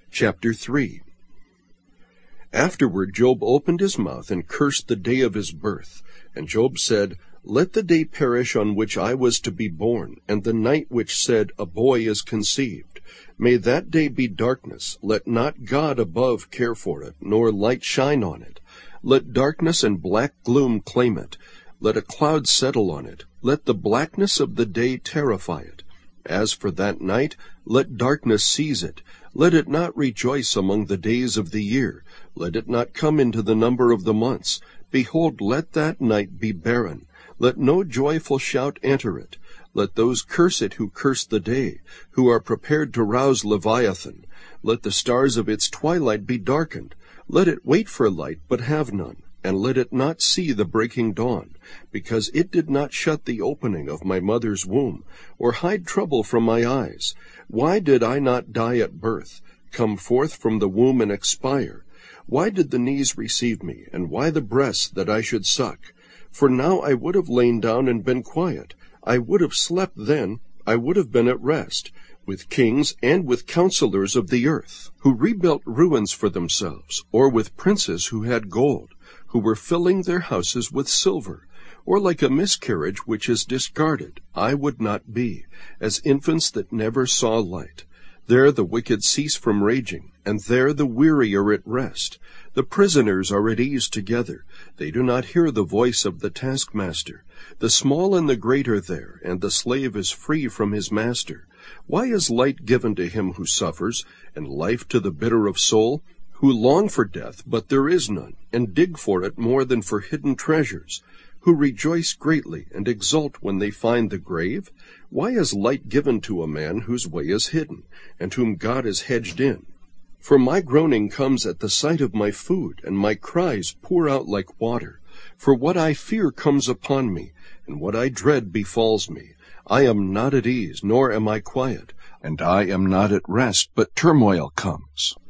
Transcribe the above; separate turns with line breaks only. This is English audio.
Chapter 3. Afterward Job opened his mouth and cursed the day of his birth. And Job said, Let the day perish on which I was to be born, and the night which said, A boy is conceived. May that day be darkness. Let not God above care for it, nor light shine on it. Let darkness and black gloom claim it. Let a cloud settle on it. Let the blackness of the day terrify it. As for that night, let darkness seize it. Let it not rejoice among the days of the year. Let it not come into the number of the months. Behold, let that night be barren. Let no joyful shout enter it. Let those curse it who curse the day, who are prepared to rouse Leviathan. Let the stars of its twilight be darkened. Let it wait for light, but have none. And let it not see the breaking dawn, because it did not shut the opening of my mother's womb, or hide trouble from my eyes. Why did I not die at birth, come forth from the womb and expire? Why did the knees receive me, and why the breasts that I should suck? For now I would have lain down and been quiet. I would have slept then, I would have been at rest, with kings and with counselors of the earth, who rebuilt ruins for themselves, or with princes who had gold, who were filling their houses with silver. Or like a miscarriage which is discarded, I would not be, as infants that never saw light. There the wicked cease from raging, and there the weary are at rest. The prisoners are at ease together. They do not hear the voice of the taskmaster. The small and the great are there, and the slave is free from his master. Why is light given to him who suffers, and life to the bitter of soul, who long for death, but there is none, and dig for it more than for hidden treasures, who rejoice greatly and exult when they find the grave? Why is light given to a man whose way is hidden, and whom God has hedged in? For my groaning comes at the sight of my food, and my cries pour out like water. For what I fear comes upon me, and what I dread befalls me. I am not at ease, nor am I quiet, and I am not at rest, but turmoil comes.